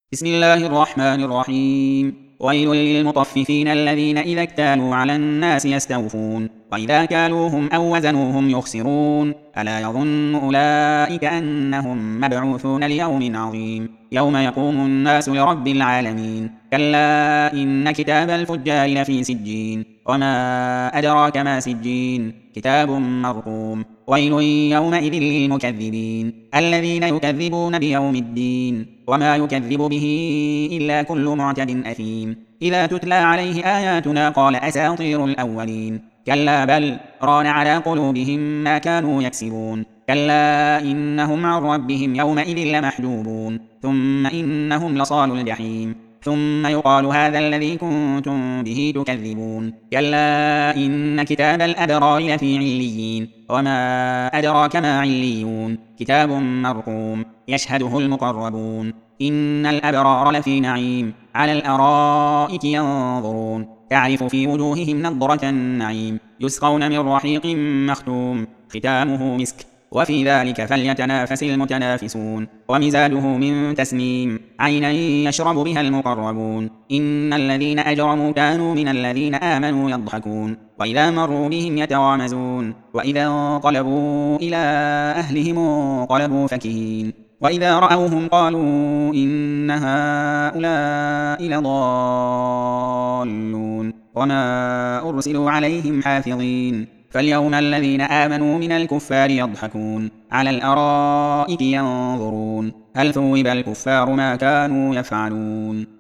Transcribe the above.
بسم الله الرحمن الرحيم. ويل للمطففين الذين إذا اكتالوا على الناس يستوفون وإذا كالوهم أو وزنوهم يخسرون ألا يظن أولئك أنهم مبعوثون ليوم عظيم يوم يقوم الناس لرب العالمين كلا إن كتاب الفجار لفي سجين وما أدراك ما سجين كتاب مرقوم ويل يومئذ للمكذبين الذين يكذبون بيوم الدين وما يكذب به إلا كل معتد أثيم إذا تتلى عليه آياتنا قال أساطير الأولين كلا بل ران على قلوبهم ما كانوا يكسبون كلا إنهم عن ربهم يومئذ لمحجوبون ثم إنهم لصالوا الجحيم ثم يقال هذا الذي كنتم به تكذبون كلا إن كتاب الأبرار لفي عليين وما أدراك ما عليون كتاب مرقوم يشهده المقربون إن الأبرار لفي نعيم على الأرائك ينظرون تعرف في وجوههم نضرة النعيم يسقون من رحيق مختوم ختامه مسك وفي ذلك فليتنافس المتنافسون ومزاجه من تسنيم عينا يشرب بها المقربون إن الذين أجرموا كانوا من الذين آمنوا يضحكون وإذا مروا بهم يتغامزون وإذا انقلبوا إلى أهلهم انقلبوا فكهين وإذا رأوهم قالوا إن هؤلاء لضالون وما أرسلوا عليهم حافظين فاليوم الذين آمنوا من الكفار يضحكون على الأرائك ينظرون هل ثوب الكفار ما كانوا يفعلون